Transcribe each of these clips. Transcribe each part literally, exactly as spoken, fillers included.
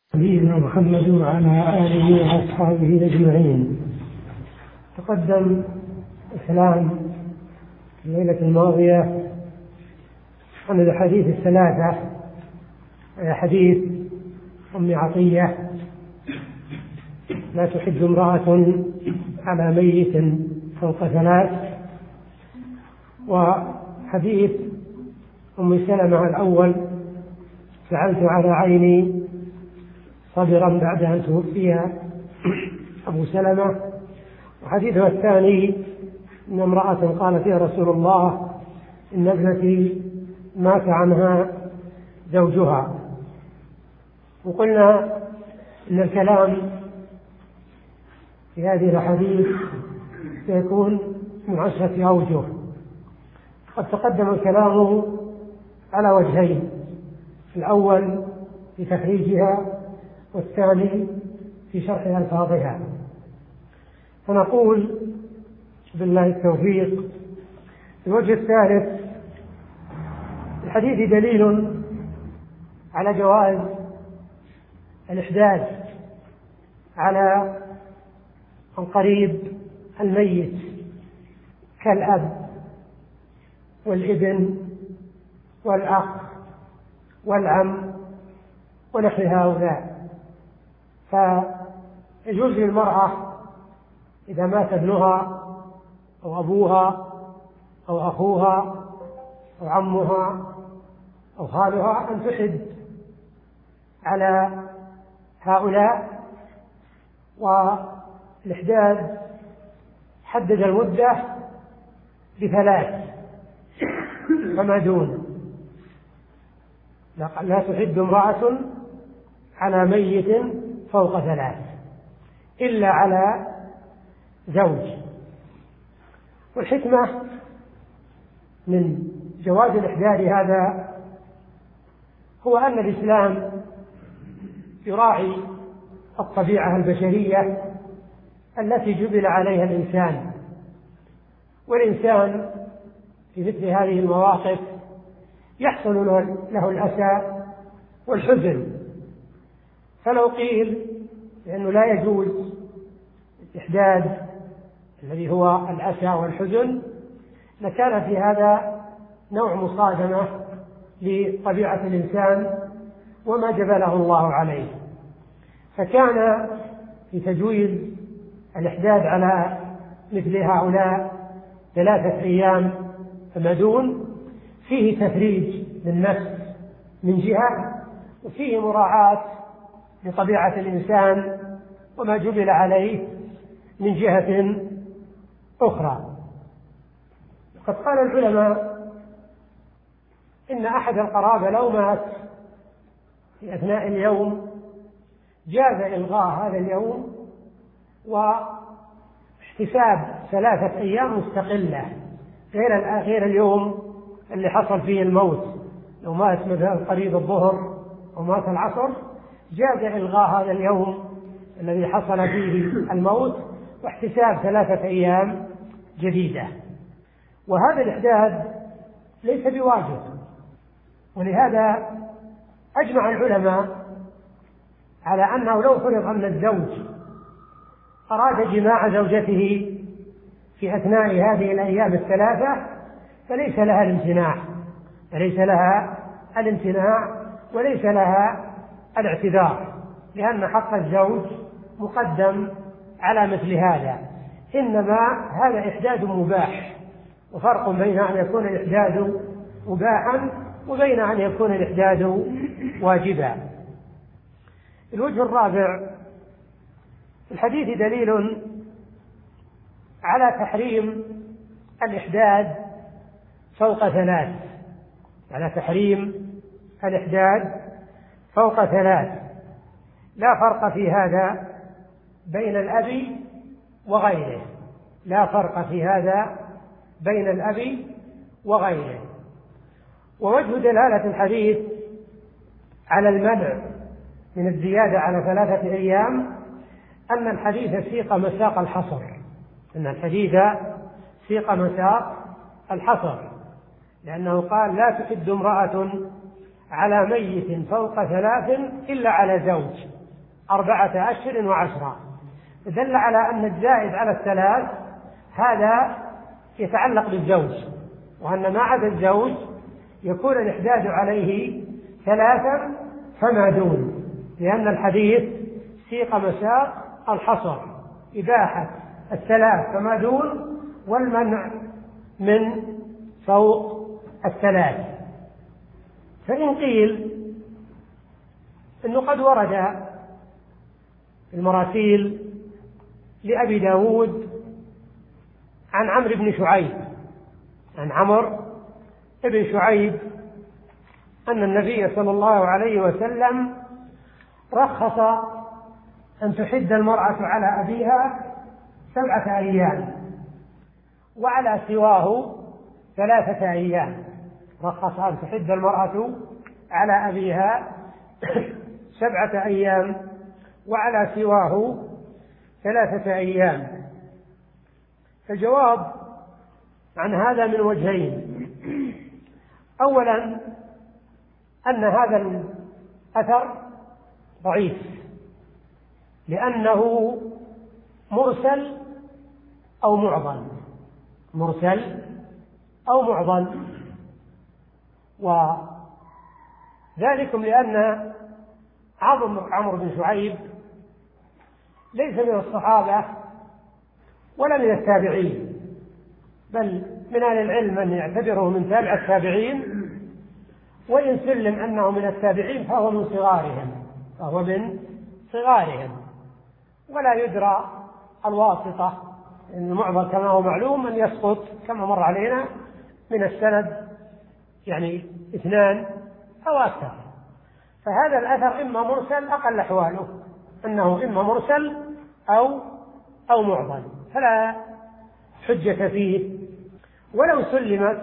نبينا محمد وعلى آله وأصحابه أجمعين. تقدم الكلام الليلة الماضية عن الحديث الثلاثة، حديث أم عطية لا تحج امرأة على ميت فوق ثلاث، وحديث أم سلمة الأول جعلت على عيني صبرا بعد أن توفي أبو سلمة، وحديثها الثاني إن امرأة قالت يا رسول الله إن ابنتي مات عنها زوجها. وقلنا إن الكلام في هذه الحديث سيكون من عشرة أوجه. قد تقدم الكلام على وجهين، الأول في تخريجها والثاني في شرح ألفاظها. فنقول بالله التوفيق. الوجه الثالث، الحديث دليل على جواز الإحداث على القريب الميت كالأب والابن والأخ والعم ونحو هؤلاء. فيجوز للمرأة إذا مات ابنها أو أبوها أو أخوها أو عمها أو خالها أن تحد على هؤلاء. والإحداد حدد المدة بثلاث فما دون. لا تحد امرأة على ميت فوق ثلاث إلا على زوج. والحكمة من جواز الإحداد هذا هو أن الإسلام يراعي الطبيعة البشرية التي جبل عليها الإنسان، والإنسان في مثل هذه المواقف يحصل له الأسى والحزن. فلو قيل لأنه لا يجوز الإحداد الذي هو الأسى والحزن لكان في هذا نوع مصادمة لطبيعة الإنسان وما جبله الله عليه. فكان في تجويز الإحداد على مثل هؤلاء ثلاثة أيام فما دون فيه تفريج للنفس من جهة، وفيه مراعاة لطبيعة الإنسان وما جبل عليه من جهة أخرى. وقد قال العلماء إن أحد القرابة لو مات في أثناء اليوم جاز إلغاء هذا اليوم واحتساب ثلاثة أيام مستقلة غير غير اليوم اللي حصل فيه الموت. لو مات مثلا قريب الظهر أو مات العصر جاز إلغاء هذا اليوم الذي حصل فيه الموت واحتساب ثلاثة أيام جديدة. وهذا الإحداد ليس بواجب، ولهذا أجمع العلماء على أنه لو فرض أن الزوج أراد جماع زوجته في أثناء هذه الأيام الثلاثة فليس لها الامتناع فليس لها الامتناع وليس لها الاعتذار، لأن حق الزوج مقدم على مثل هذا. إنما هذا إحداد مباح، وفرق بين أن يكون الإحداد مباحا وبين أن يكون الإحداد واجبا. الوجه الرابع، الحديث دليل على تحريم الإحداد فوق ثلاث على تحريم الإحداد فوق ثلاث لا فرق في هذا بين الأب وغيره لا فرق في هذا بين الأب وغيره. ووجه دلالة الحديث على المنع من الزيادة على ثلاثة أيام أن الحديث سيق مساق الحصر أن الحديث سيق مساق الحصر لأنه قال لا تحد امرأة على ميت فوق ثلاث إلا على زوج، أربعة أشهر وعشرة. دل على أن الزائد على الثلاث هذا يتعلق بالزوج، وأن ما عدا الزوج يكون الإحداد عليه ثلاثا فما دون، لأن الحديث سيق مساق الحصر، إباحة الثلاث فما دون والمنع من فوق الثلاث. فإن قيل إنه قد ورد المراسيل لأبي داود عن عمرو بن شعيب عن عمرو بن شعيب أن النبي صلى الله عليه وسلم رخص أن تحد المرأة على أبيها سبعة أيام وعلى سواه ثلاثة أيام. رخص أن تحد المرأة على أبيها سبعة أيام وعلى سواه ثلاثة أيام. فالجواب عن هذا من وجهين. أولا أن هذا الأثر ضعيف لأنه مرسل أو معضل، مرسل أو معضل، وذلكم لأن عمرو بن شعيب ليس من الصحابة ولا من التابعين، بل من أهل العلم من يعتبره من تابع التابعين، وإن سلم أنه من التابعين فهو من صغارهم فهو من صغارهم ولا يدرى الواسطة. إن المعضل كما هو معلوم أن يسقط كما مر علينا من السند يعني اثنان أو أكثر. فهذا الأثر إما مرسل أقل أحواله أنه إما مرسل أو أو معضل، فلا حجة فيه. ولو سلمت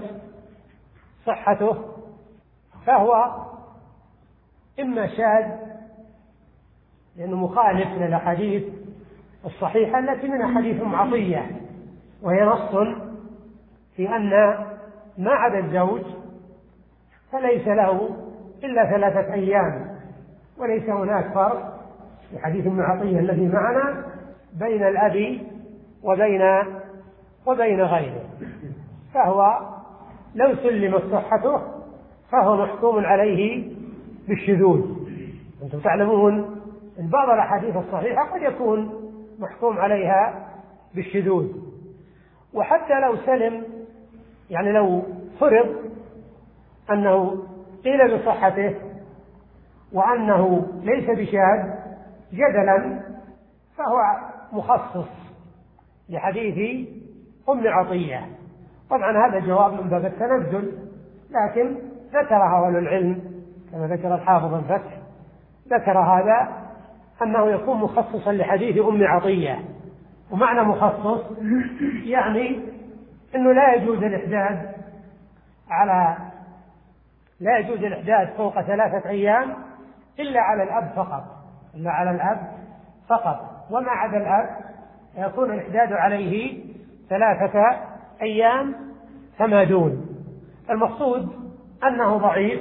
صحته فهو إما شاذ لأنه مخالف للأحاديث الصحيحة التي منها حديث عطية، وهي نص في أن ما عدا الزوج فليس له إلا ثلاثة أيام، وليس هناك فرق في حديث ابن عطية الذي معنا بين الأب وبين وبين غيره. فهو لو سلمت صحته فهو محكوم عليه بالشذوذ. أنتم تعلمون أن بعض الأحاديث الصحيحة قد يكون محكوم عليها بالشذوذ. وحتى لو سلم يعني لو فرض أنه قيل بصحته وأنه ليس بشاذ جدلا فهو مخصص لحديث أم عطية. طبعا هذا جواب من باب التنزل، لكن ذكر أهل العلم كما ذكر الحافظ الفتح ذكر هذا أنه يكون مخصصا لحديث أم عطية. ومعنى مخصص يعني أنه لا يجوز الإحداد على لا يجوز الإحداد فوق ثلاثة أيام إلا على الأب فقط إلا على الأب فقط وما عدا الأب يكون الإحداد عليه ثلاثة أيام فما دون. المقصود أنه ضعيف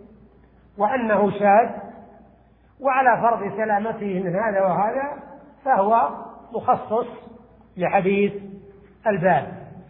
وأنه شاذ، وعلى فرض سلامته من هذا وهذا فهو مخصص لحديث الباب.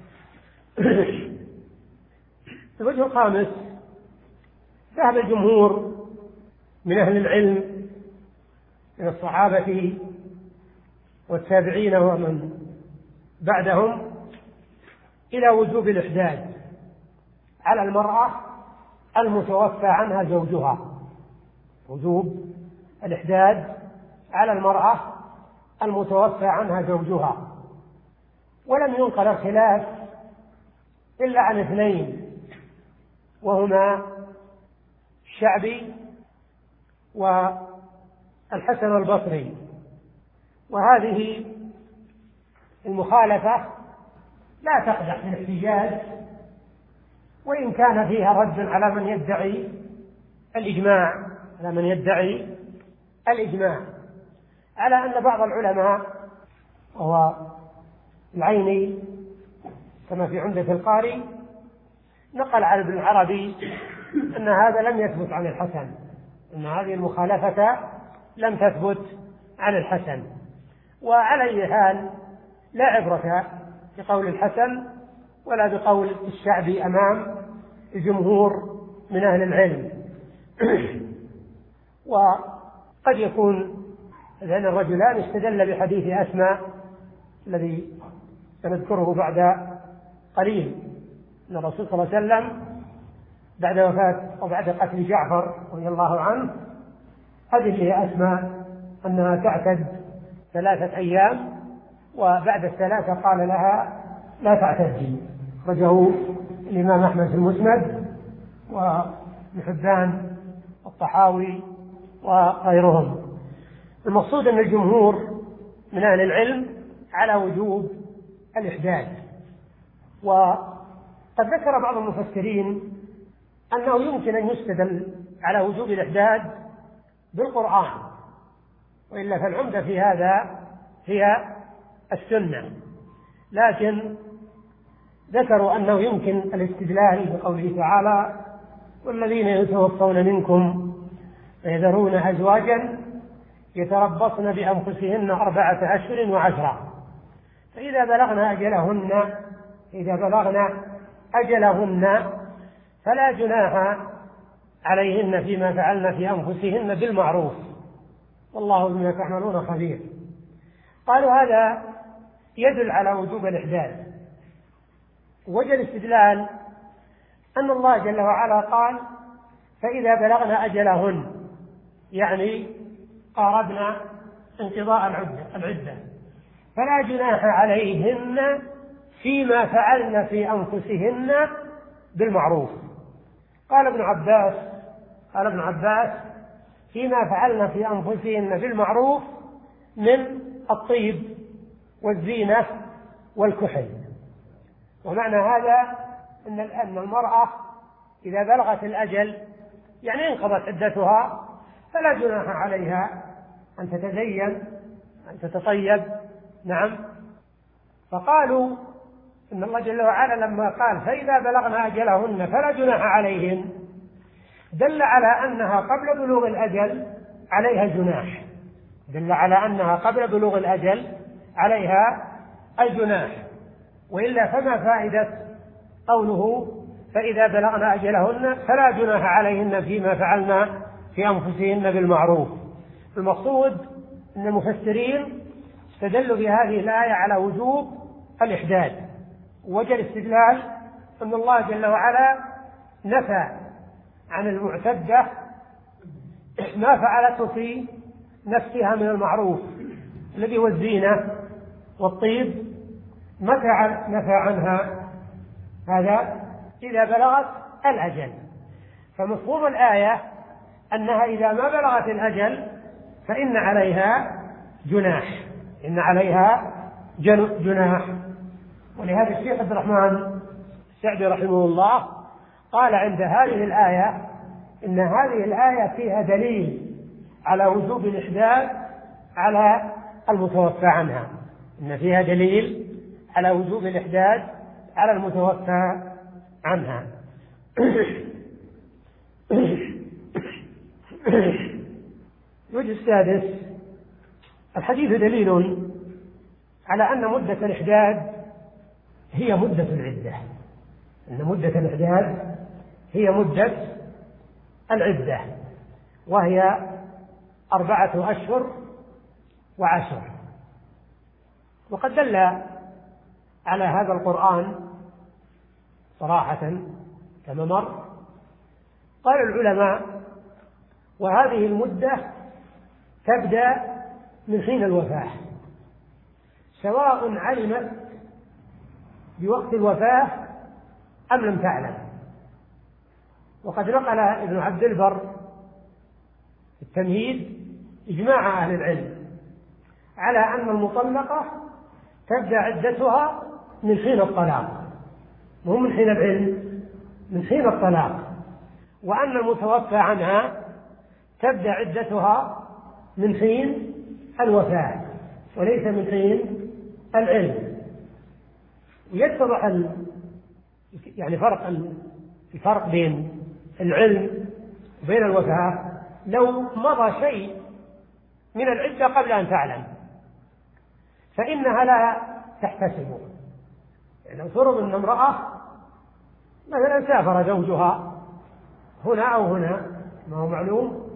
الوجه الخامس ذهب الجمهور من أهل العلم من الصحابة والتابعين ومن بعدهم إلى وجوب الإحداد على المرأة المتوفى عنها زوجها، وجوب الإحداد على المرأة المتوفى عنها زوجها. ولم ينقل الخلاف إلا عن اثنين وهما الشعبي والحسن البصري، وهذه المخالفة لا تقدح في الاحتجاج، وإن كان فيها رد على من يدعي الإجماع على من يدعي الإجماع على أن بعض العلماء وهو العيني كما في عمدة القاري نقل عن ابن العربي أن هذا لم يثبت عن الحسن، أن هذه المخالفة لم تثبت عن الحسن. وعلى أي حال لا عبرة بقول الحسن ولا بقول الشعبي أمام الجمهور من أهل العلم. وقد يكون لأن الرجلان استدل بحديث أسماء الذي سنذكره بعد قليل، أن الرسول صلى الله عليه وسلم بعد وفاة أو بعد قتل جعفر رضي الله عنه أذن لأسماء أنها تعتد ثلاثة أيام، وبعد الثلاثة قال لها لا تعتدي. أخرجه الإمام أحمد في المسند وابن حبان والطحاوي وغيرهم. المقصود أن الجمهور من أهل العلم على وجوب الإحداث. وقد ذكر بعض المفسرين أنه يمكن أن يستدل على وجوب الإحداث بالقرآن، وإلا فالعمدة في هذا هي السنة، لكن ذكروا أنه يمكن الاستدلال بقوله تعالى والذين يتوفون منكم ويذرون أزواجا يتربصن بأنفسهن أربعة أشهر وعشرة فإذا بلغنا أجلهن إذا بلغنا أجلهن فلا جناح عليهن فيما فعلن في أنفسهن بالمعروف والله بما تعملون خبير. قالوا هذا يدل على وجوب الإحداث. وجه الاستدلال أن الله جل وعلا قال فإذا بلغنا أجلهن، يعني قاربنا انقضاء العدة فلا جناح عليهن فيما فعلن في أنفسهن بالمعروف. قال ابن عباس قال ابن عباس فيما فعلن في أنفسهن بالمعروف من الطيب والزينة والكحل. ومعنى هذا أن أن المرأة إذا بلغت الأجل يعني انقضت عدتها فلا جناح عليها أن تتزين أن تتطيب. نعم. فقالوا إن الله جل وعلا لما قال فإذا بلغنا أجلهن فلا جناح عليهن دل على أنها قبل بلوغ الأجل عليها جناح دل على أنها قبل بلوغ الأجل عليها الجناح. وإلا فما فائدة قوله فإذا بلغنا أجلهن فلا جناح عليهن فيما فعلنا في أنفسهن بالمعروف. المقصود أن المفسرين استدلوا بهذه الآية على وجوب الإحداث. وجه الاستدلال أن الله جل وعلا نفى عن المعتدة ما فعلته في نفسها من المعروف الذي هو الزينة والطيب، متى نفى عنها هذا؟ إذا بلغت الأجل. فمفهوم الآية أنها إذا ما بلغت الأجل فإن عليها جناح إن عليها جناح. ولهذا الشيخ عبد الرحمن السعدي رحمه الله قال عند هذه الآية إن هذه الآية فيها دليل على وجوب الإحداث على المتوفى عنها إن فيها دليل على وجوب الإحداث على المتوفى عنها. الوجه السادس: الحديث دليل على أن مدة الإحداث هي مدة العدة أن مدة الإحداث هي مدة العدة وهي أربعة أشهر وعشر. وقد دل على هذا القرآن صراحة كما مر. قال العلماء: وهذه المدة تبدأ من حين الوفاة سواء علمت بوقت الوفاة أم لم تعلم. وقد نقل ابن عبد البر التمهيد إجماع أهل العلم على أن المطلقة تبدأ عدتها من حين الطلاق، مو من حين العلم، من حين الطلاق. وأن المتوفى عنها تبدأ عدتها من حين الوفاة وليس من حين العلم. ويتضح ال... يعني فرق الفرق بين العلم وبين الوفاة لو مضى شيء من العدة قبل أن تعلم، فإنها لا تحتسب. يعني لو فرض أن امرأة مثلا سافر زوجها هنا أو هنا، ما هو معلوم،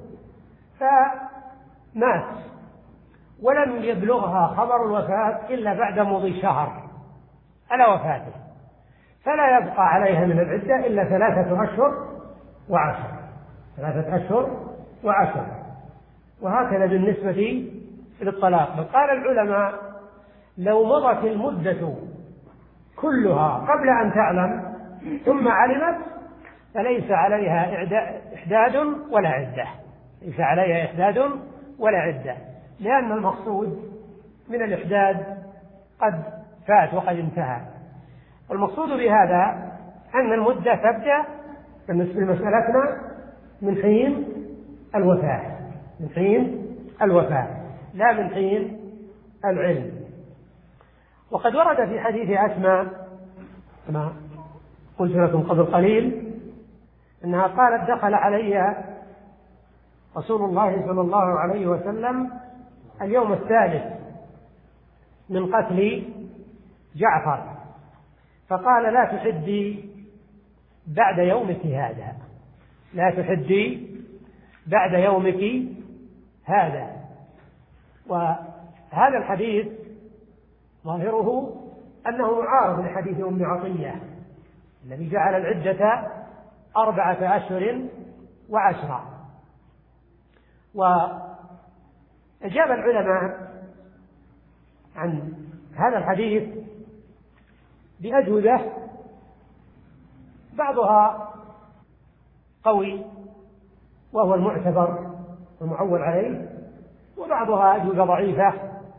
فمات ولم يبلغها خبر الوفاة إلا بعد مضي شهر على وفاته، فلا يبقى عليها من العدة إلا ثلاثة أشهر وعشر ثلاثة أشهر وعشر وهكذا بالنسبة للطلاق. بل قال العلماء لو مضت المدة كلها قبل أن تعلم ثم علمت فليس عليها إحداد ولا عدة، ليس عليها إحداد ولا عدة، لأن المقصود من الإحداد قد فات وقد انتهى. والمقصود بهذا أن المدة تبدأ بالنسبة لمسألتنا من حين الوفاة، من حين الوفاة لا من حين العلم. وقد ورد في حديث أسماء كما قلت لكم قبل قليل أنها قالت دخل علي رسول الله صلى الله عليه وسلم اليوم الثالث من قتل جعفر فقال لا تحدي بعد يومك هذا، لا تحدي بعد يومك هذا. وهذا الحديث ظاهره أنه معارض لحديث أم عطية الذي جعل العدة أربعة أشهر وعشرة. وأجاب العلماء عن هذا الحديث بأجوبة بعضها قوي وهو المعتبر والمعول عليه، وبعضها أجوبة ضعيفة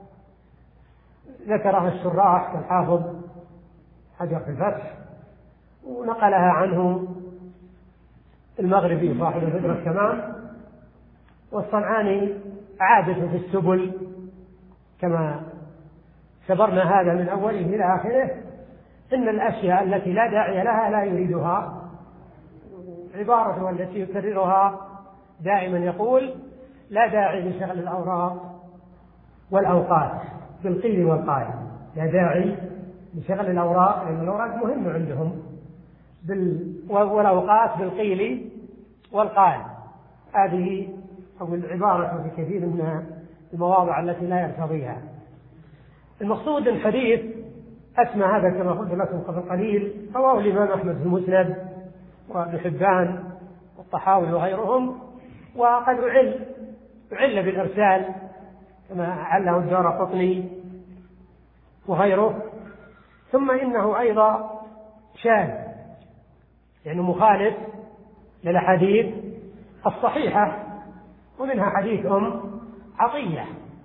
ذكرها الشراح كالحافظ حجر في الفتح، ونقلها عنه المغربي صاحب البدر التمام، والصنعاني عادته في السبل كما سبرنا هذا من أوله إلى آخره، إن الأشياء التي لا داعي لها لا يريدها. عبارته التي يكررها دائما يقول لا داعي لشغل الأوراق والأوقات بالقيل والقال، لا داعي لشغل الأوراق لأن الأوراق مهمة عندهم بال... والأوقات بالقيل والقال. هذه أو العبارة في كثير من المواضع التي لا يرتضيها. المقصود الحديث أسمى هذا كما قلت لكم قبل قليل رواه الإمام أحمد في المسند وابن حبان والطحاوي وغيرهم، وقد أعل أعل بالإرسال كما عله الدارقطني وغيره. ثم إنه أيضا شاذ يعني مخالف للأحاديث الصحيحة، ومنها حديث أم عطية.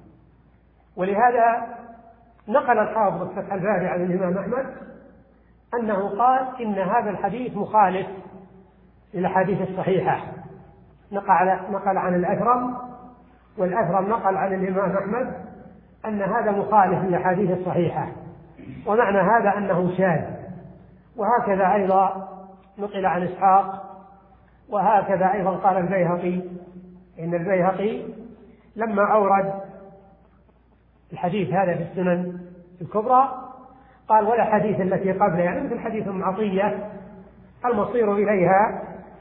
ولهذا نقل الحافظ فتح الباري عن الإمام أحمد أنه قال إن هذا الحديث مخالف للأحاديث الصحيحة، نقل, نقل عن الأثرم، والأثرم نقل عن الإمام أحمد أن هذا مخالف للأحاديث الصحيحة، ومعنى هذا أنه شاذ. وهكذا أيضا نقل عن إسحاق، وهكذا أيضا قال البيهقي، إن البيهقي لما أورد الحديث هذا في السنن الكبرى قال ولا حديث التي قبله، يعني مثل حديث أم عطية المصير إليها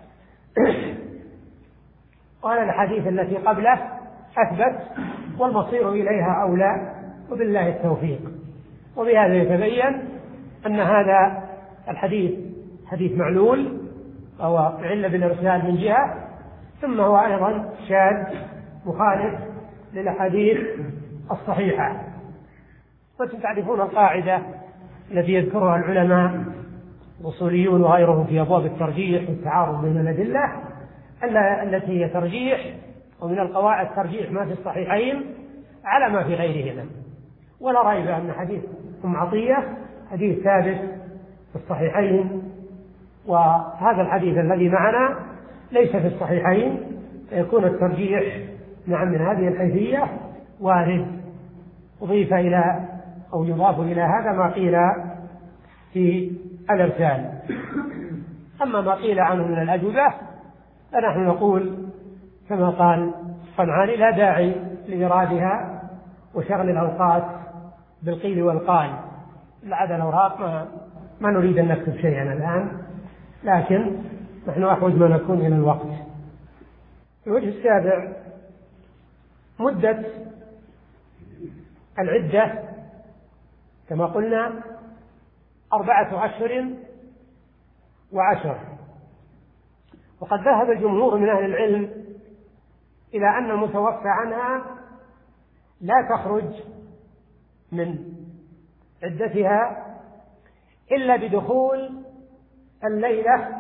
قال الحديث التي قبله أثبت والمصير إليها أولى وبالله التوفيق. وبهذا يتبين أن هذا الحديث حديث معلول أو علة بالإرسال من جهة، ثم هو أيضا شاذ مخالف للأحاديث الصحيحة. وأنتم تعرفون القاعدة التي يذكرها العلماء الأصوليون وغيرهم في أبواب الترجيح والتعارض بين الأدلة التي هي ترجيح، ومن القواعد ترجيح ما في الصحيحين على ما في غيرهما. ولا ريب أن حديث أم عطية حديث ثابت في الصحيحين، وهذا الحديث الذي معنا ليس في الصحيحين، فيكون الترجيح نعم من هذه الحيثية وارد. أضيف إلى أو يضاف إلى هذا ما قيل في الإرسال. أما ما قيل عنه من الأجوبة فنحن نقول كما قال الصنعاني لا داعي لإيرادها وشغل الأوقات بالقيل والقال. لعد الأوراق ما, ما نريد أن نكتب شيئا الآن، لكن نحن أحوج ما نكون إلى الوقت. الوجه السابع مدة العدة كما قلنا أربعة أشهر وعشر، وقد ذهب الجمهور من أهل العلم إلى أن المتوفى عنها لا تخرج من عدتها إلا بدخول الليلة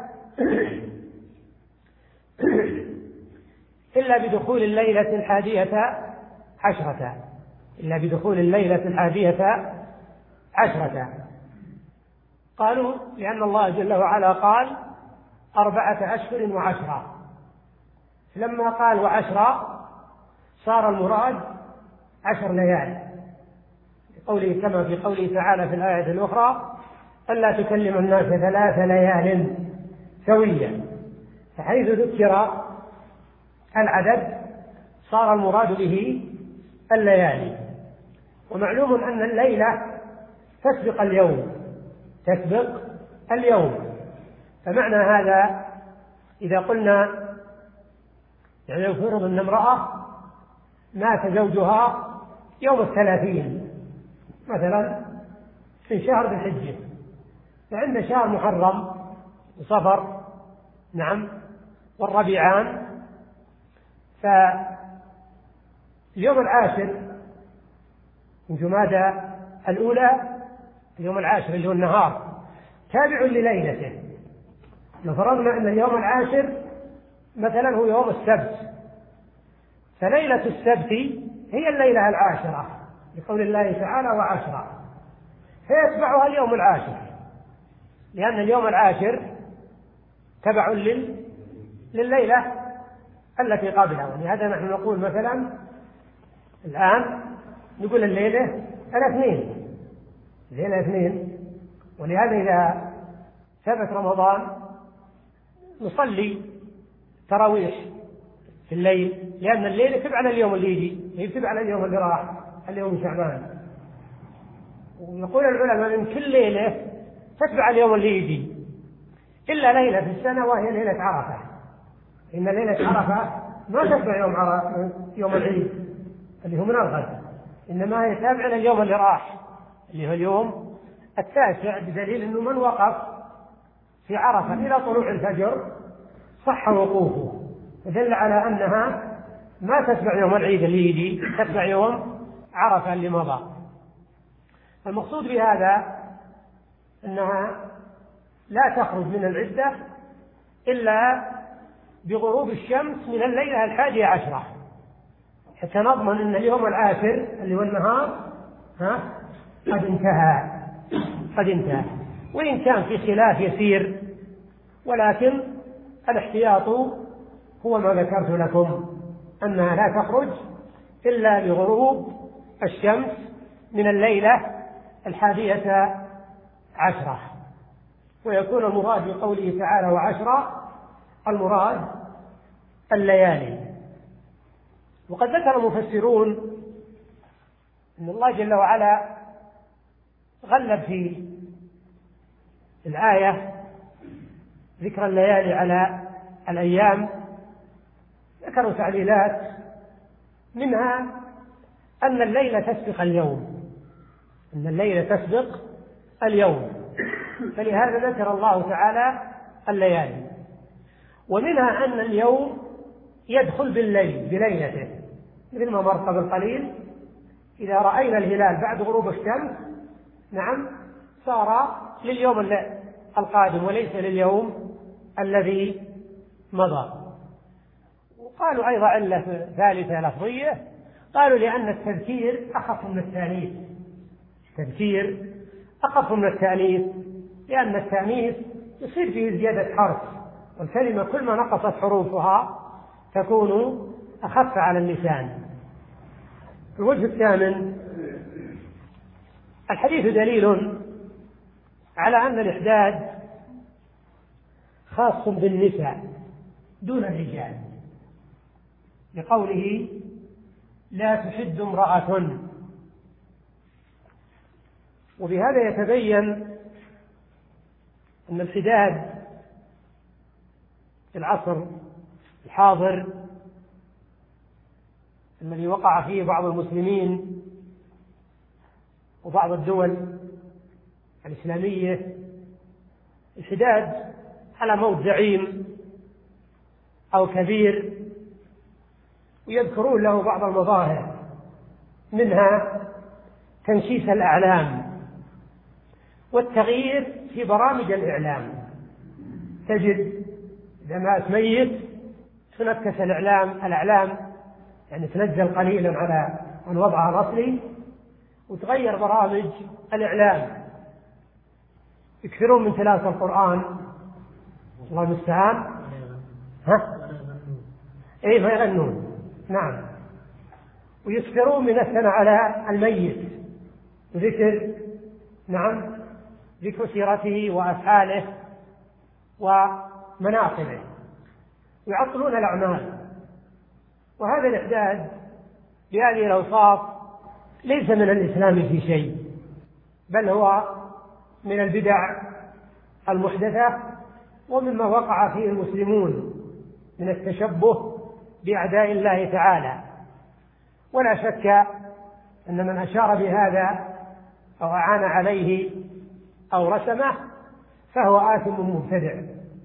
إلا بدخول الليلة الحادية عشرة إلا بدخول الليلة الحادية عشرة. قالوا لأن الله جل وعلا قال أربعة أشهر وعشرة، لما قال وعشرة صار المراد عشر ليال، قوله كما في قوله تعالى في الآية الأخرى ألا تكلم الناس ثلاث ليال سويا، فحيث ذكر العدد صار المراد به الليالي. ومعلوم أن الليلة تسبق اليوم تسبق اليوم فمعنى هذا إذا قلنا يعني لو فرض أن امرأة مات زوجها يوم الثلاثين مثلا في شهر ذي الحجة، فعند شهر محرم وصفر نعم والربيعان، فاليوم العاشر من جمادى الأولى اليوم العاشر اللي هو النهار تابع لليلته. لو فرضنا أن اليوم العاشر مثلا هو يوم السبت، فليلة السبت هي الليلة العاشرة لقول الله تعالى وعشرة، فيتبعها اليوم العاشر لأن اليوم العاشر تبع لل... لليلة التي قبلها. ولهذا نحن نقول مثلا الآن نقول الليلة الاثنين الليلة الاثنين، ولهذا إذا ثبت رمضان نصلي تراويح في الليل، لأن الليلة تبع على اليوم اللي يجي، هي تبع على اليوم اللي راح اليوم شعبان. ويقول العلماء من كل ليلة تتبع اليوم اللي يجي إلا ليلة في السنة وهي ليلة عرفة، إن ليلة عرفة ما تتبع يوم عرفة يوم العيد اللي هو من الغد، إنما هي تابعة لليوم اللي راح اللي هو اليوم التاسع، بدليل أنه من وقف في عرفة إلى طلوع الفجر صح وقوفه، ودل على أنها ما تتبع يوم العيد اللي يجي، تتبع يوم عرفة اللي مضى. المقصود بهذا أنها لا تخرج من العدة إلا بغروب الشمس من الليلة الحادية عشرة، حتى نضمن أن اليوم العاشر اللي هو النهار ها قد انتهى قد انتهى وإن كان في خلاف يسير، ولكن الاحتياط هو ما ذكرت لكم أنها لا تخرج إلا بغروب الشمس من الليلة الحادية عشرة. ويكون المراد بقوله تعالى وعشرة المراد الليالي. وقد ذكر المفسرون أن الله جل وعلا غلب في الآية ذكر الليالي على الأيام، ذكروا تعليلات منها أن الليلة تسبق اليوم أن الليلة تسبق اليوم فلهذا ذكر الله تعالى الليالي. ومنها أن اليوم يدخل بالليل بليلته، مثل ما مر قبل قليل إذا رأينا الهلال بعد غروب الشمس نعم صار لليوم القادم وليس لليوم الذي مضى. وقالوا أيضا علة ثالثة لفظية، قالوا لأن التذكير أخف من التأنيث التذكير أخف من التأنيث لأن التأنيث يصير فيه زيادة حرف، والكلمة كل ما نقصت حروفها تكون أخف على اللسان. الوجه الثامن الحديث دليل على أن الإحداد خاص بالنساء دون الرجال، لقوله لا تحد امرأة. وبهذا يتبين أن الحداد في العصر الحاضر الذي وقع فيه بعض المسلمين وبعض الدول الإسلامية، الحداد على موت زعيم أو كبير، ويذكرون له بعض المظاهر، منها تنشيس الأعلام والتغيير في برامج الإعلام. تجد إذا مات ميت تنكس الإعلام الأعلام يعني تنزل قليلا على عن وضعها الأصلي وتغير برامج الإعلام. يكثرون من تلاوة القرآن، الله المستعان، ها؟ إيه ما يغنون، نعم. ويكثرون من الثناء على الميت وذكر، نعم، ذكر سيرته وأفعاله ومناقبه، ويعطلون الأعمال. وهذا الإحداث بهذه الأوصاف ليس من الإسلام في شيء، بل هو من البدع المحدثة ومما وقع فيه المسلمون من التشبه بأعداء الله تعالى. ولا شك أن من أشار بهذا أو أعان عليه أو رسمه فهو آثم مبتدع.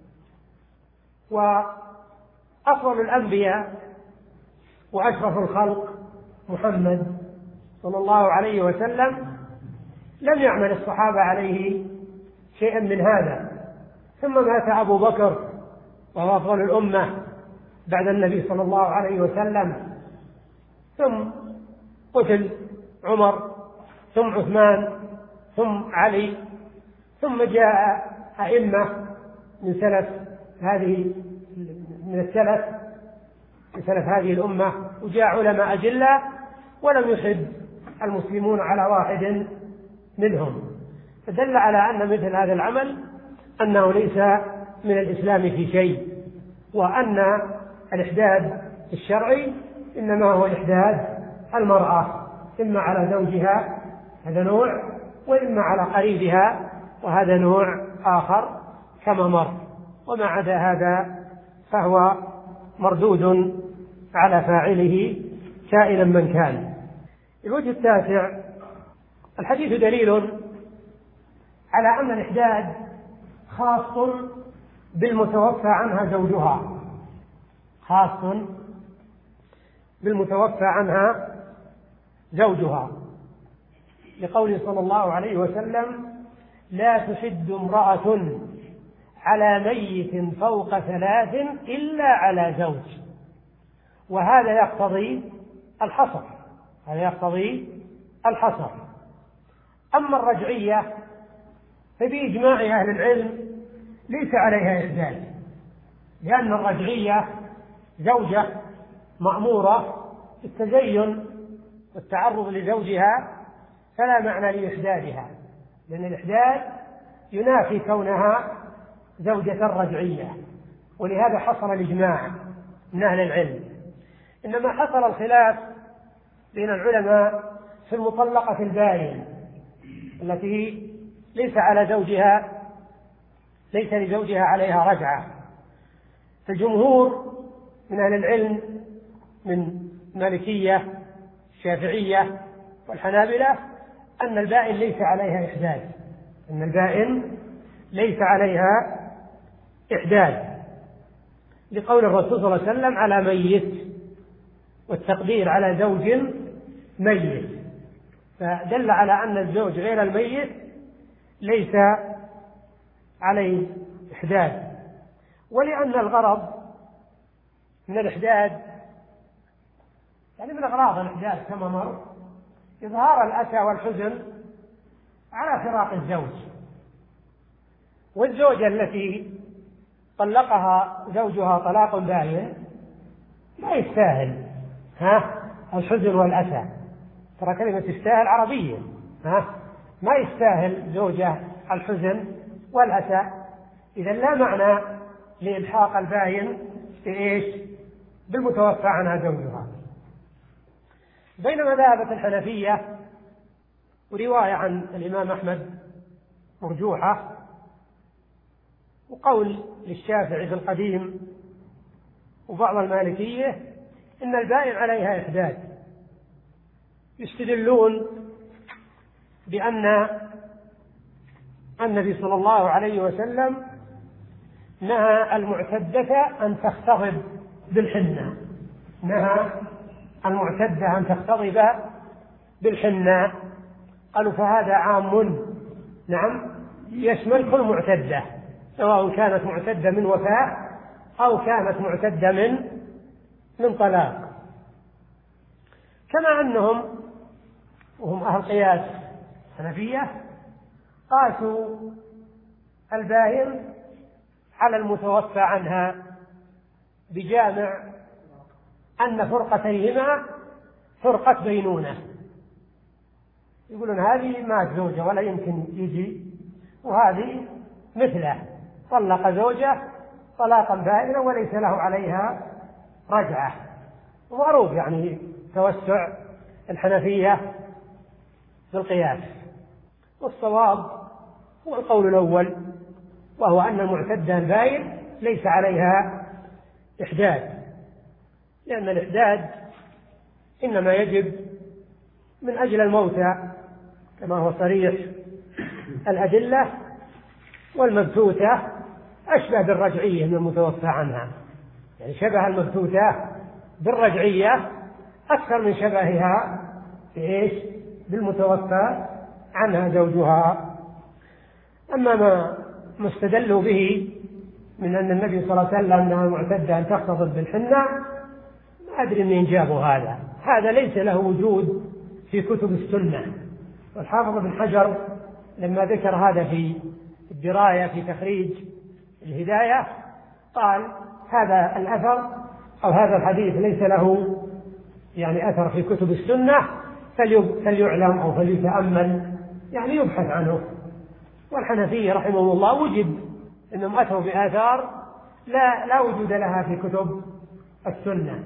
وأفضل الأنبياء وأشرف الخلق محمد صلى الله عليه وسلم لم يعمل الصحابة عليه شيئا من هذا، ثم مات أبو بكر وهو أفضل الأمة بعد النبي صلى الله عليه وسلم، ثم قتل عمر، ثم عثمان، ثم علي، ثم جاء أئمة من سلف هذه من السلف من سلف هذه الأمة، وجاء علماء أجلة ولم يحد المسلمون على واحد منهم، فدل على أن مثل هذا العمل أنه ليس من الإسلام في شيء، وأن الإحداد الشرعي إنما هو إحداد المرأة إما على زوجها، هذا نوع، وإما على قريبها، وهذا نوع آخر كما مر. وما عدا هذا فهو مردود على فاعله كائنا من كان. الوجه التاسع: الحديث دليل على أن الإحداد خاص بالمتوفى عنها زوجها، خاص بالمتوفى عنها زوجها، لقوله صلى الله عليه وسلم: لا تحد امرأة على ميت فوق ثلاث إلا على زوج. وهذا يقتضي الحصر، هذا يقتضي الحصر. أما الرجعية فبإجماع أهل العلم ليس عليها إحداد، لأن الرجعية زوجة مأمورة بالتزين والتعرض لزوجها، فلا معنى لإحدادها، لأن الإحداد ينافي كونها زوجة رجعية، ولهذا حصل الإجماع من أهل العلم. إنما حصل الخلاف بين العلماء في المطلقة البائن التي ليس على زوجها ليس لزوجها عليها رجعة. فالجمهور من أهل العلم من مالكية الشافعية والحنابلة أن البائن ليس عليها إحداد، أن البائن ليس عليها إحداد، لقول الرسول صلى الله عليه وسلم: على ميت، والتقدير على زوج ميت، فدل على أن الزوج غير الميت ليس عليه إحداد. ولأن الغرض من الإحداد يعني من أغراض الإحداد كما مر إظهار الأسى والحزن على فراق الزوج. والزوجة التي طلقها زوجها طلاق بائن ما يستاهل ها الحزن والأسى، ترى كلمة تستاهل عربية، ها ما يستاهل زوجة الحزن والأسى. إذا لا معنى لإلحاق البائن بإيش؟ بالمتوفى عنها زوجها. بينما ذهبت الحنفية، ورواية عن الإمام أحمد مرجوحة، وقول للشافعي في القديم وبعض المالكية إن البائن عليها إحداد، يستدلون بأن النبي صلى الله عليه وسلم نهى المعتدة أن تختضب بالحنة، نهى المعتدة أن تختضب بالحنة. قالوا فهذا عام، نعم، يشمل كل معتدة، سواء كانت معتدة من وفاء أو كانت معتدة من من طلاق. كما أنهم وهم أهل قياس حنفية قاسوا البائن على المتوفى عنها بجامع أن فرقتيهما فرقة بينونة، يقولون هذه مات زوجة ولا يمكن يجي، وهذه مثله طلق زوجة طلاقا بائنا وليس له عليها رجعة. ومعروف يعني توسع الحنفية بالقياس، والصواب هو القول الأول، وهو أن المعتدة البائن ليس عليها إحداد، لأن الإحداد إنما يجب من أجل الموتى كما هو صريح الأدلة، والمبتوتة أشبه بالرجعية من المتوفى عنها، يعني شبه المبتوتة بالرجعية أكثر من شبهها بإيش؟ بالمتوفى عنها زوجها. أما ما استدلوا به من أن النبي صلى الله عليه وسلم نهى المعتدة أن تختضب بالحنة، ما أدري منين جابوا هذا، هذا ليس له وجود في كتب السنة. والحافظ ابن حجر لما ذكر هذا في الدراية في تخريج الهداية قال هذا الأثر أو هذا الحديث ليس له يعني أثر في كتب السنة، فليعلم أو فليتأمل، يعني يبحث عنه. والحنفية رحمه الله وجد أنهم أتوا بآثار لا, لا وجود لها في كتب السنة.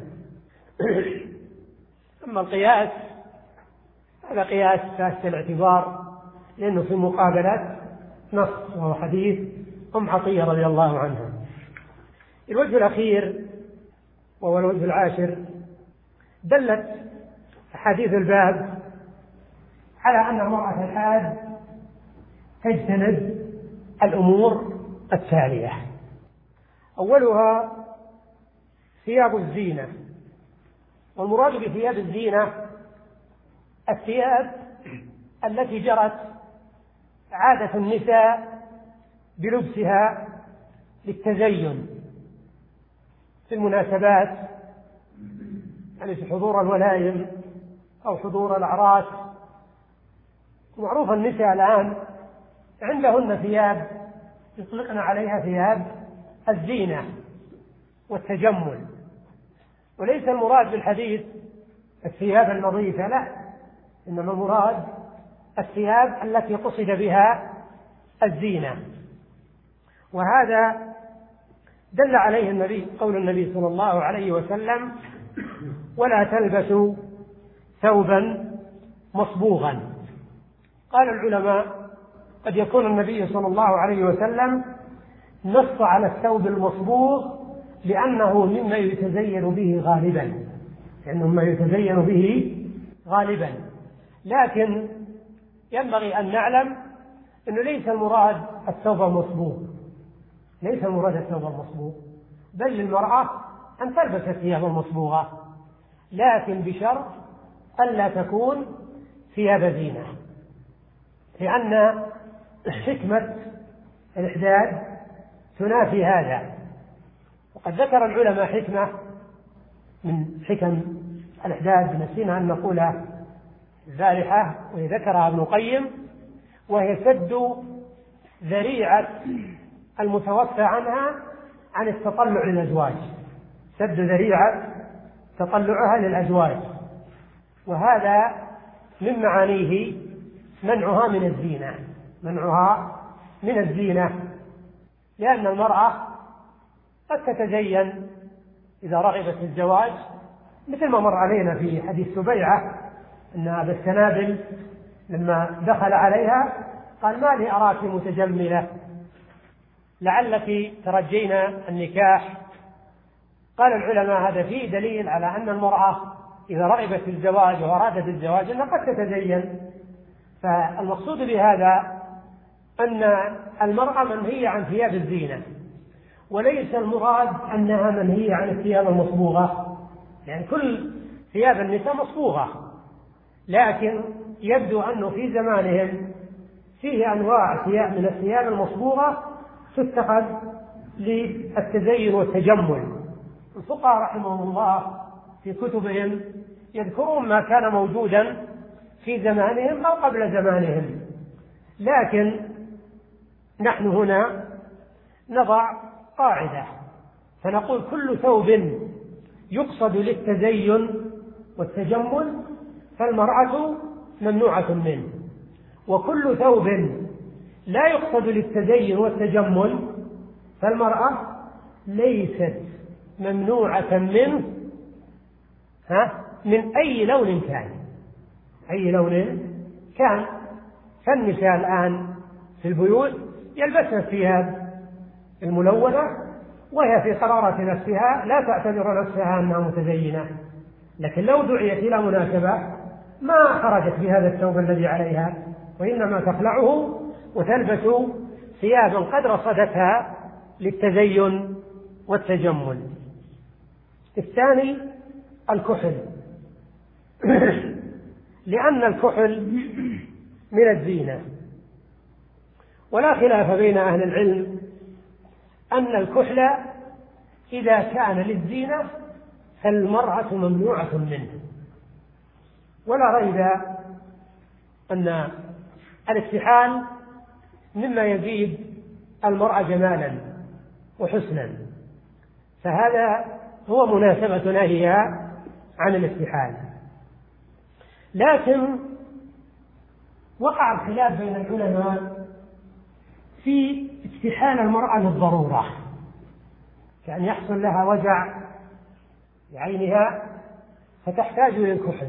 أما القياس هذا قياس فاسد الاعتبار، لأنه في مقابلة نص وهو حديث أم عطية رضي الله عنها. الوجه الأخير وهو الوجه العاشر، دلت أحاديث الباب على أن المرأة الحاد تجتنب الأمور التالية: أولها ثياب الزينة، والمراد بثياب الزينة الثياب التي جرت عادة النساء بلبسها للتزين في المناسبات، يعني في حضور الولائم أو حضور الأعراس. معروف النساء الآن عندهن ثياب يطلقن عليها ثياب الزينة والتجمل، وليس المراد بالحديث الثياب النظيفة، لا، إنما المراد الثياب التي قصد بها الزينة. وهذا دل عليه النبي قول النبي صلى الله عليه وسلم: ولا تلبسوا ثوبا مصبوغا. قال العلماء: قد يكون النبي صلى الله عليه وسلم نص على الثوب المصبوغ لأنه مما يتزين به غالبا، لأنه مما يتزين به غالبا، لكن ينبغي أن نعلم أنه ليس المراد الثوب المصبوغ، ليس المراد الثوب المصبوغ، بل للمرأة أن تلبس الثياب المصبوغة، لكن بشرط ألا تكون ثياب زينة، لأن حكمة الإحداد تنافي هذا. وقد ذكر العلماء حكمة من حكم الإحداد نسينا أن نقولها البارحة، وهي ذكرها ابن القيم، وهي سد ذريعة المتوفى عنها عن التطلع للأزواج، سد ذريعة تطلعها للأزواج، وهذا من معانيه منعها من الزينة، منعها من الزينة، لأن المرأة قد تتزين إذا رغبت في الزواج، مثل ما مر علينا في حديث سبيعة أن أبا السنابل لما دخل عليها قال: ما لي أراك متجملة، لعلك ترجين النكاح. قال العلماء: هذا فيه دليل على أن المرأة إذا رغبت في الزواج وأرادت الزواج أنها قد تتزين. فالمقصود بهذا أن المرأة منهية عن ثياب الزينة، وليس المراد أنها منهية عن الثياب المصبوغة، يعني كل ثياب النساء مصبوغة، لكن يبدو أنه في زمانهم فيه أنواع ثياب من الثياب المصبوغة تتخذ للتزين والتجمل. الفقهاء رحمهم الله في كتبهم يذكرون ما كان موجودا في زمانهم أو قبل زمانهم، لكن نحن هنا نضع قاعدة فنقول: كل ثوب يقصد للتزين والتجمل فالمرأة ممنوعة منه، وكل ثوب لا يقصد للتزين والتجمل فالمرأة ليست ممنوعة منه ها من أي لون كان، أي لون كان. فالنساء الآن في البيوت يلبسن الثياب الملونة وهي في قرارة نفسها لا تعتبر نفسها أنها متزينة، لكن لو دعيت إلى مناسبة ما خرجت بهذا الثوب الذي عليها، وإنما تخلعه وتلبس ثيابا قد رصدتها للتزين والتجمل. الثاني الكحل، لأن الكحل من الزينة، ولا خلاف بين أهل العلم أن الكحل إذا كان للزينة فالمرأة ممنوعة منه، ولا ريب أن الاكتحال مما يزيد المرأة جمالا وحسنا، فهذا هو مناسبة نهيها عن الاكتحال. لكن وقع الخلاف بين العلماء في اكتحال المرأة للضرورة، كأن يحصل لها وجع بعينها فتحتاج إلى الكحل.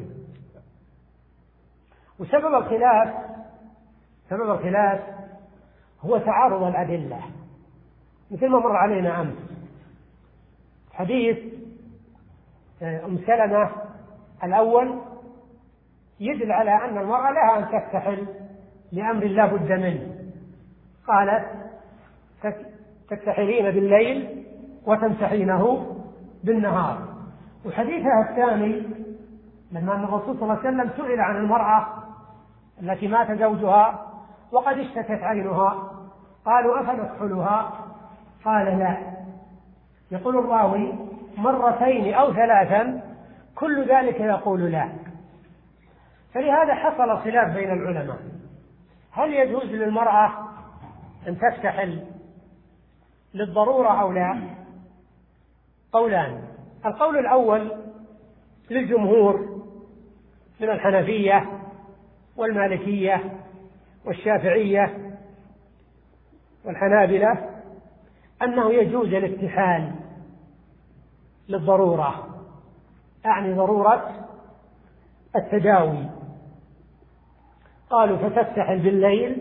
وسبب الخلاف سبب الخلاف هو تعارض الأدلة، مثل ما مر علينا أمس حديث أم سلمة الأول يدل على أن المرأة لها أن تكتحل لأمر لا بد منه، قالت: تكتحلين بالليل وتمسحينه بالنهار. وحديثها الثاني لما أن الرسول صلى الله عليه وسلم سئل عن المرأة التي مات زوجها وقد اشتكت عينها قالوا: أفنكحلها؟ قال: لا. يقول الراوي: مرتين أو ثلاثا كل ذلك يقول لا. فلهذا حصل خلاف بين العلماء: هل يجوز للمرأة أن تكتحل للضرورة أو لا؟ قولان: القول الأول للجمهور من الحنفية والمالكية والشافعية والحنابلة أنه يجوز الاكتحال للضرورة، أعني ضرورة التداوي. قالوا: فتكتحل بالليل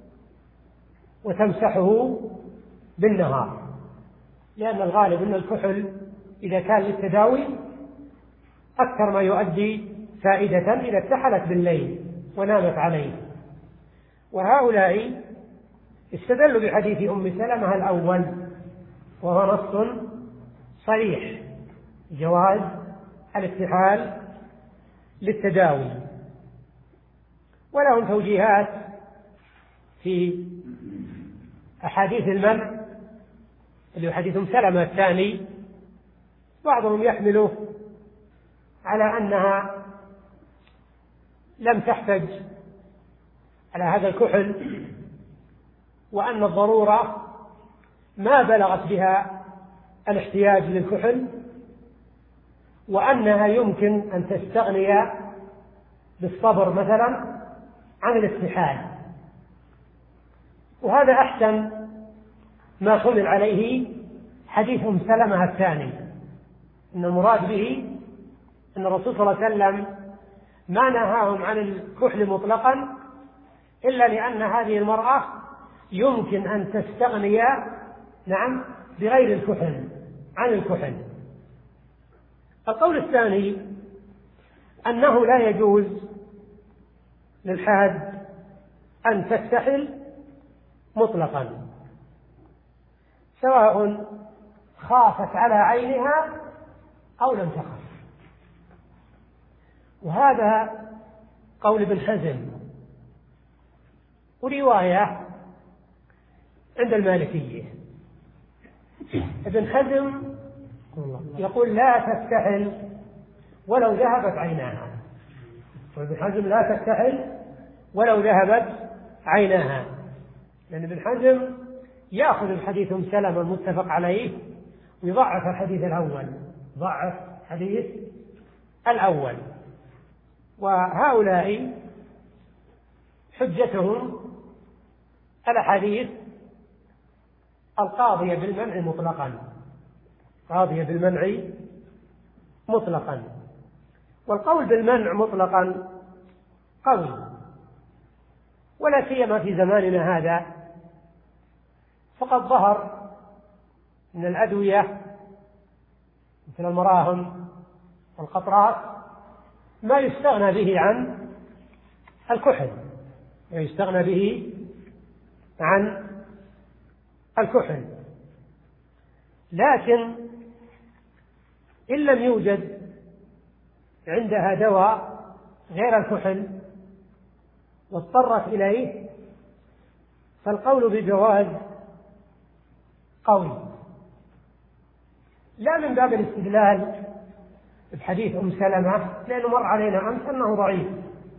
وتمسحه بالنهار، لأن الغالب أن الكحل إذا كان للتداوي أكثر ما يؤدي فائدة إذا اكتحلت بالليل ونامت عليه. وهؤلاء استدلوا بحديث أم سلمة الأول، وهو نص صريح جواز الاكتحال للتداوي، ولهم توجيهات في أحاديث المنع اللي هو حديث أم سلمة الثاني. بعضهم يحمله على أنها لم تحتج على هذا الكحل، وأن الضرورة ما بلغت بها الاحتياج للكحل، وأنها يمكن أن تستغني بالصبر مثلا عن الاكتحال. وهذا أحسن ما حمل عليه حديث أم سلمة الثاني، أن المراد به أن الرسول صلى الله عليه وسلم ما نهاهم عن الكحل مطلقا إلا لأن هذه المرأة يمكن أن تستغني نعم بغير الكحل عن الكحل. القول الثاني أنه لا يجوز للحاج أن تكتحل مطلقا سواء خافت على عينها أو لم تخف، وهذا قول ابن حزم ورواية عند المالكية. ابن حزم يقول لا تكتحل ولو ذهبت عيناها، وابن حزم لا تكتحل ولو ذهبت عيناها، لأن ابن حزم يأخذ الحديث أم سلمة المتفق عليه ويضعف الحديث الأول، ضعف حديث الأول. وهؤلاء حجتهم الأحاديث القاضية بالمنع مطلقا، قاضية بالمنع مطلقا. والقول بالمنع مطلقا قوي، ولا سيما في زماننا هذا، فقد ظهر من الأدوية مثل المراهم والقطرات ما يستغنى به عن الكحل، ما يستغنى به عن الكحل. لكن إن لم يوجد عندها دواء غير الكحل واضطرت إليه فالقول بجواز قوي، لا من باب الاستدلال بحديث أم سلمة لأنه مر علينا أمس أنه ضعيف،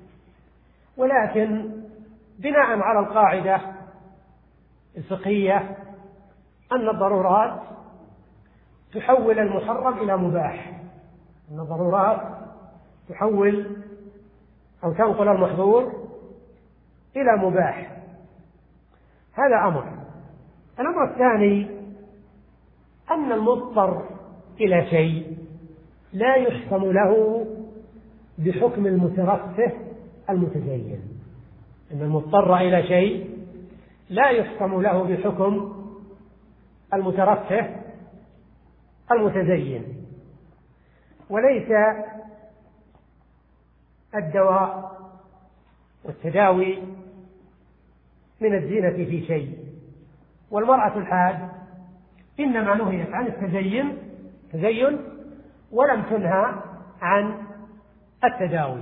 ولكن بناء على القاعدة الفقهية أن الضرورات تحول المحرم إلى مباح، أن الضرورات تحول أو تنقل المحظور إلى مباح. هذا أمر. الأمر الثاني أن المضطر إلى شيء لا يحكم له بحكم المترفه المتزين، أن المضطر إلى شيء لا يحكم له بحكم المترفه المتزين. وليس الدواء والتداوي من الزينة في شيء، والمرأة الحاج إنما نهيت عن التزين تزين ولم تنهى عن التداوي.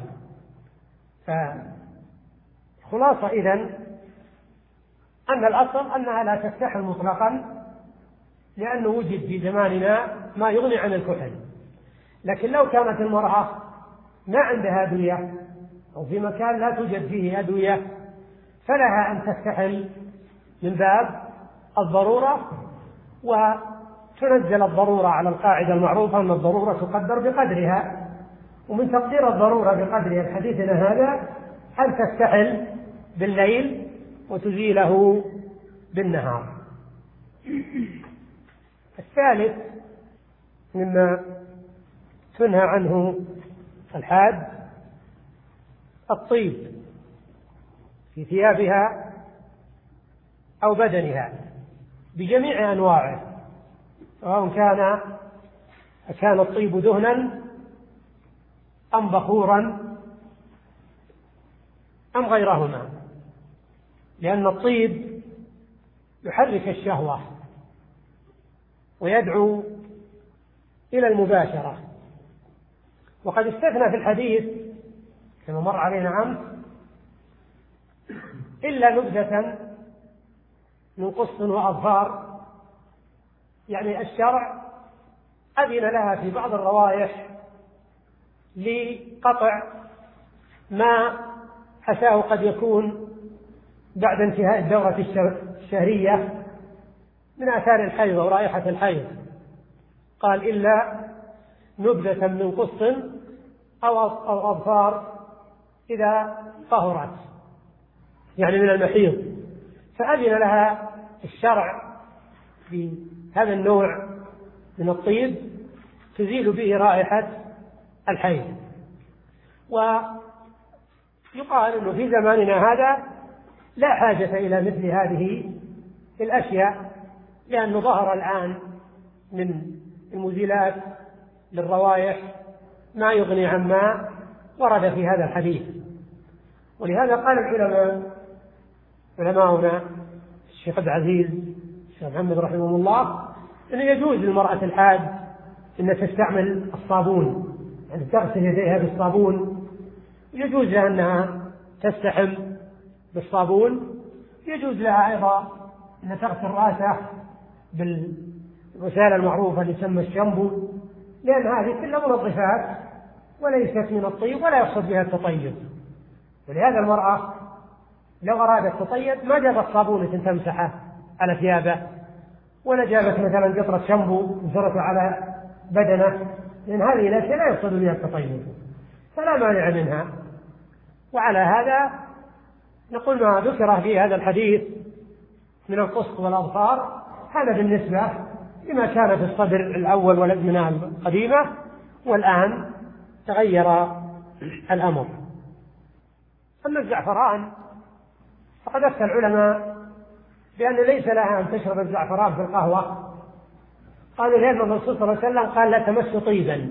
فخلاصة إذن أن الأصل أنها لا تكتحل مطلقا لأنه وجد في زماننا ما يغني عن الكحل. لكن لو كانت المرأة ما عندها أدوية أو في مكان لا توجد فيه أدوية فلها أن تكتحل من باب الضرورة، وتنزل الضرورة على القاعدة المعروفة أن الضرورة تقدر بقدرها، ومن تقدير الضرورة بقدرها حديثنا هذا أن تكتحل بالليل وتزيله بالنهار. الثالث مما تنهى عنه الحاج الطيب في ثيابها أو بدنها بجميع أنواعه، سواء كان كان الطيب دهنا أم بخورا أم غيرهما، لأن الطيب يحرك الشهوة ويدعو إلى المباشرة. وقد استثنى في الحديث كما مر علينا أمس إلا نبذة من قص وأظفار، يعني الشرع أذن لها في بعض الروائح لقطع ما حساه قد يكون بعد انتهاء الدورة الشهرية من آثار الحيض ورائحة الحيض، قال إلا نبذة من قص أو أظفار إذا طهرت، يعني من المحيض، فأذن لها الشرع بهذا النوع من الطيب تزيل به رائحة الحيض. يقال أنه في زماننا هذا لا حاجة إلى مثل هذه الأشياء، لأنه ظهر الآن من المزيلات للروائح ما يغني عما ورد في هذا الحديث. ولهذا قال العلماء علماؤنا الشيخ عبد العزيز الشيخ محمد رحمه الله أنه يجوز للمرأة الحاج أن تستعمل الصابون، يعني تغسل يديها بالصابون، يجوز لها أنها تستحم بالصابون، يجوز لها أيضا أن تغسل رأسها بالوسائل المعروفة اللي تسمى الشامبو، لأن هذه كلها منظفات وليست من الطيب ولا يقصد بها التطيب. ولهذا المرأة لو أرادت تطيب ما جابت صابونة تمسحه على ثيابه، ولا جابت مثلا قطرة شامبو وزرته على بدنه، لأن هذه الأشياء لا يقصد بها التطيب، فلا مانع منها. وعلى هذا نقول ما ذكر في هذا الحديث من القسط والأظفار هذا بالنسبة لما كان في الصدر الأول والأزمنة القديمة، والآن تغير الأمر. أما الزعفران فقد أفتى العلماء بأن ليس لها أن تشرب الزعفران في القهوة، قالوا لأن الرسول صلى الله عليه وسلم قال لا تمس طيبا،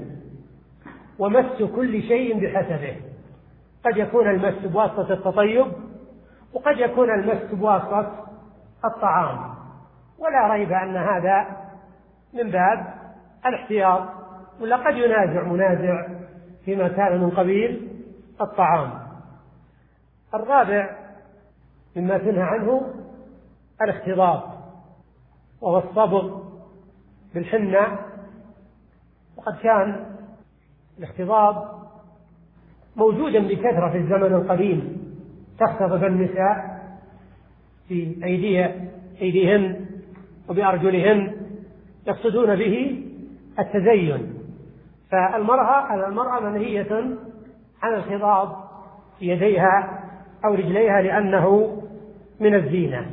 ومس كل شيء بحسبه، قد يكون المس بواسطة التطيب وقد يكون المس بواسطة الطعام، ولا ريب أن هذا من باب الاحتياط، ولا قد ينازع منازع فيما كان من قبيل الطعام. الرابع مما تنهى عنه الاختضاب، وهو الصبغ بالحنة، وقد كان الاختضاب موجودا بكثرة في الزمن القديم، تختضب النساء في أيديهن وبأرجلهن يقصدون به التزين، فالمرأة المرأة منهية عن الخضاب في يديها أو رجليها لأنه من الزينة.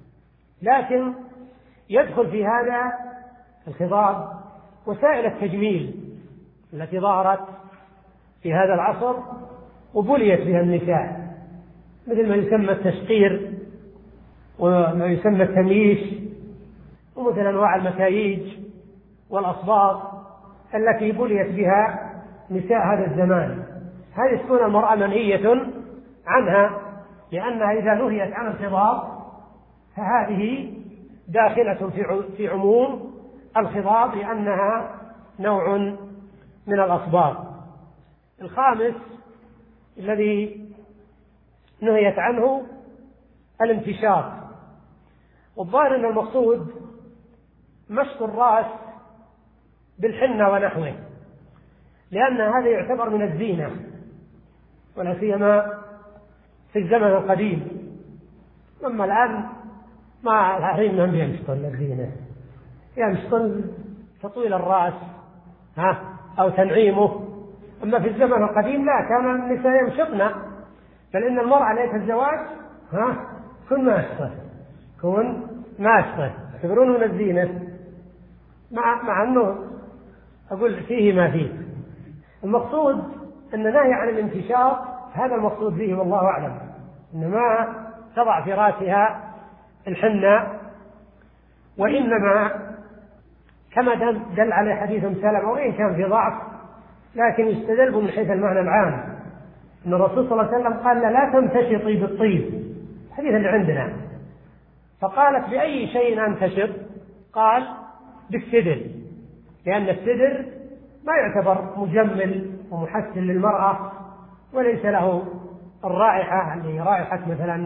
لكن يدخل في هذا الخضاب وسائل التجميل التي ظهرت في هذا العصر وبليت بها النساء، مثل ما يسمى التشقير وما يسمى التمييش، ومثل أنواع المكاييج والأصباغ التي بليت بها نساء هذا الزمان. هذه تكون المرأة منهية عنها، لأنها إذا نهيت عن الخضاب فهذه داخلة في عموم الخضاب، لأنها نوع من الأصباغ. الخامس الذي نهيت عنه الانتشار، والظاهر أن المقصود مشط الرأس بالحنة ونحوه، لأن هذا يعتبر من الزينة، ولا سيما في الزمن القديم. أما الآن ما الحريم من يمشطن الزينة، يمشطن تطويل الرأس ها أو تنعيمه. أما في الزمن القديم لا، كان النساء يمشطن، بل إن المرأة ليس الزواج ها كن ماشطة كن ماشطة يعتبرونه من الزينة، مع مع أنه أقول فيه ما فيه. المقصود أن نهي عن الانتشار هذا المقصود به والله أعلم، إنما تضع في رأسها الحنة، وإنما كما دل عليه حديث سلمة وإن كان في ضعف، لكن يستدل من حيث المعنى العام أن الرسول صلى الله عليه وسلم قال لا تمتشطي بالطيب، الحديث اللي عندنا، فقالت بأي شيء أنتشط؟ قال بالسدر، لأن السدر ما يعتبر مجمل ومحسن للمرأة، وليس له الرائحة اللي رائحة مثلا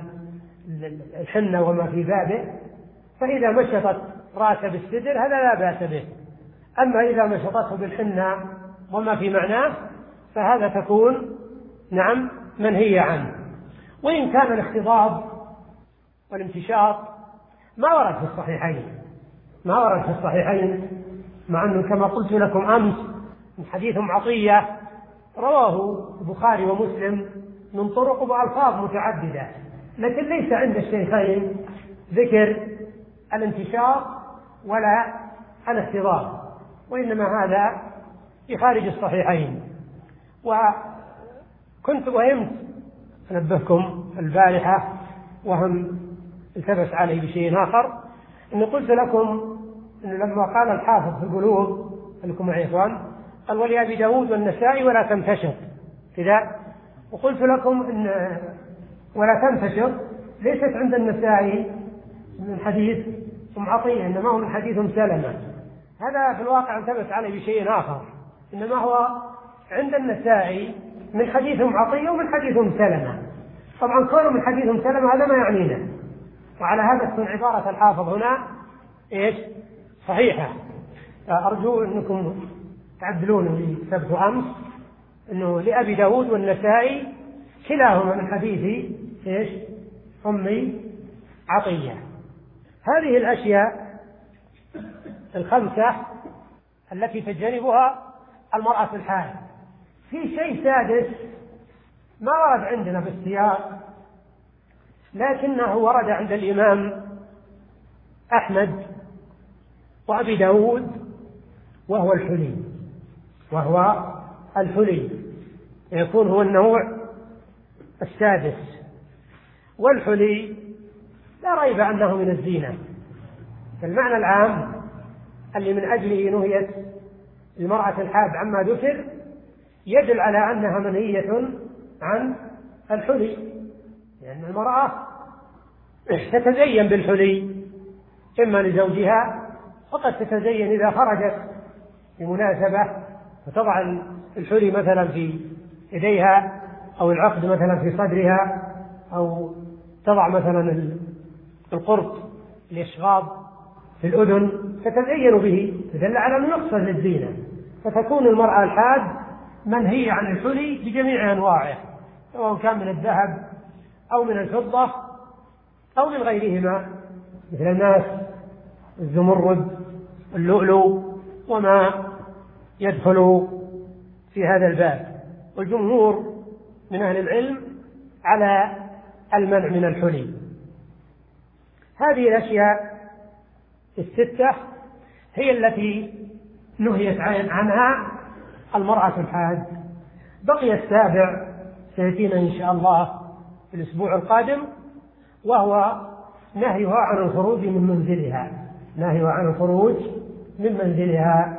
الحنة وما في بابه، فإذا مشطت رأسه بالسدر هذا لا بأس به. أما إذا مشطته بالحنة وما في معناه فهذا تكون نعم منهية عنه. وإن كان الاختضاب والانتشاط ما ورد في الصحيحين ما ورد في الصحيحين مع أنه كما قلت لكم أمس من حديث عطية رواه البخاري ومسلم من طرق وألفاظ متعددة، لكن ليس عند الشيخين ذكر الانتشار ولا الاختضاب، وإنما هذا في خارج الصحيحين. وكنت وهمت في أنبهكم البارحة وهم التبس عليه بشيء آخر، أني قلت لكم أن لما قال الحافظ في القلوب لكم يا إخوان قال ولأبي داود والنسائي ولا تنتشر كذا، وقلت لكم أن ولا تنتشر ليست عند النسائي من حديث أم عطية، إنما هو من حديث أم سلمة. هذا في الواقع التبس عليه بشيء آخر، إنما هو عند النسائي من حديث أم عطية ومن حديث أم سلمة. طبعا كونه من حديث أم سلمة هذا ما يعنينا، وعلى هذا تكون عبارة الحافظ هنا إيش صحيحة. أرجو أنكم تعدلون لي سبت أمس أنه لأبي داود والنسائي كلاهما من حديث إيش أم عطية. هذه الأشياء الخمسة التي تجتنبها المرأة في الحال. في شيء سادس ما ورد عندنا بالسياق لكنه ورد عند الإمام أحمد وأبي داود، وهو الحلي، وهو الحلي يكون هو النوع السادس. والحلي لا ريب أنه من الزينة، فالمعنى العام اللي من أجله نهيت المرأة الحاد عما ذكر يدل على أنها منهية عن الحلي، لأن يعني المرأة تتزين بالحلي إما لزوجها، وقد تتزين إذا خرجت بمناسبة فتضع الحلي مثلا في يديها أو العقد مثلا في صدرها، أو تضع مثلا القرط الإشغاض في الأذن تتزين به، تدل على أنه يقصد للزينة. فتكون المرأة الحاد منهية عن الحلي بجميع أنواعه، سواء كان من الذهب أو من الفضة أو من غيرهما مثل الناس الزمرد اللؤلؤ وما يدخل في هذا الباب. والجمهور من أهل العلم على المنع من الحلي. هذه الأشياء الستة هي التي نهيت عنها المرأة الحاد. بقي السابع سيأتينا إن شاء الله في الأسبوع القادم، وهو نهيها عن الخروج من منزلها، نهيها عن الخروج من منزلها.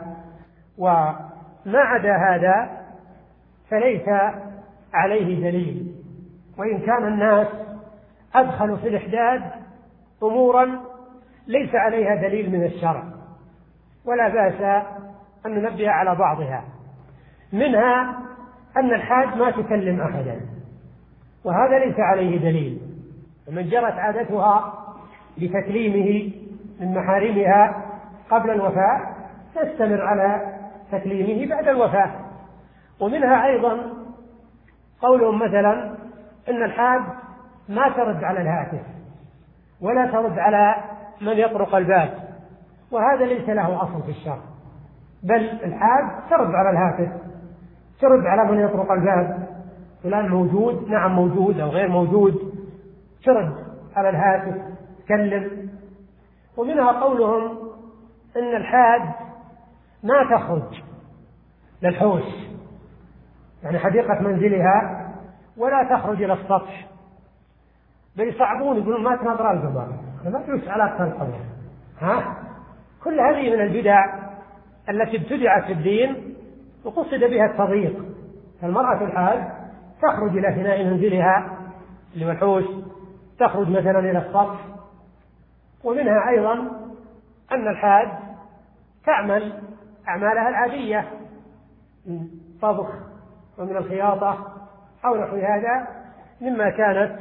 وما عدا هذا فليس عليه دليل، وإن كان الناس أدخلوا في الإحداد أمورا ليس عليها دليل من الشرع، ولا بأس أن ننبه على بعضها. منها أن الحاج ما تكلم أحدا، وهذا ليس عليه دليل، ومن جرت عادتها بتكليمه من محارمها قبل الوفاة تستمر على تكليمه بعد الوفاة. ومنها أيضا قولهم مثلا إن الحاج ما ترد على الهاتف ولا ترد على من يطرق الباب، وهذا ليس له أصل في الشرع، بل الحاج ترد على الهاتف، ترد على من يطرق الباب، فلان موجود، نعم موجود أو غير موجود، ترد على الهاتف تكلم. ومنها قولهم إن الحاج ما تخرج للحوش، يعني حديقة منزلها، ولا تخرج إلى السطح، بل يصعبون يقولون ما تنظر القمر، ما تجلس على القمر. ها كل هذه من البدع التي ابتدعت في الدين وقصد بها التضييق. فالمرأة الحاج تخرج إلى فناء منزلها اللي هو الحوش، تخرج مثلا إلى السطح. ومنها أيضا أن الحاج تعمل أعمالها العادية من طبخ ومن الخياطة أو نحو هذا مما كانت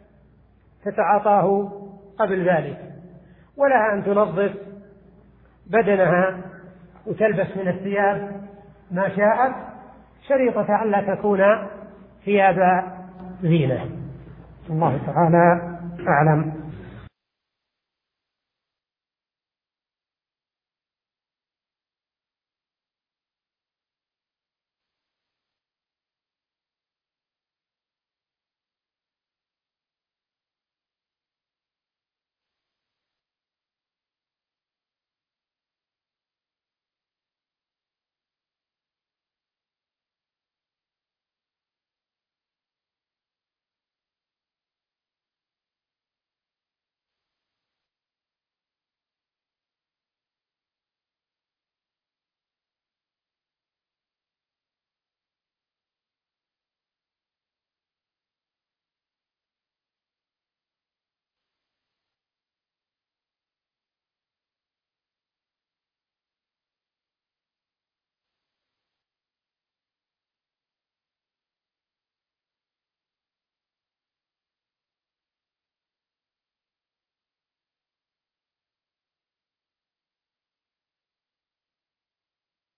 تتعاطاه قبل ذلك، ولها أن تنظف بدنها وتلبس من الثياب ما شاءت، شريطة أن لا تكون ثياب زينة. الله تعالى أعلم.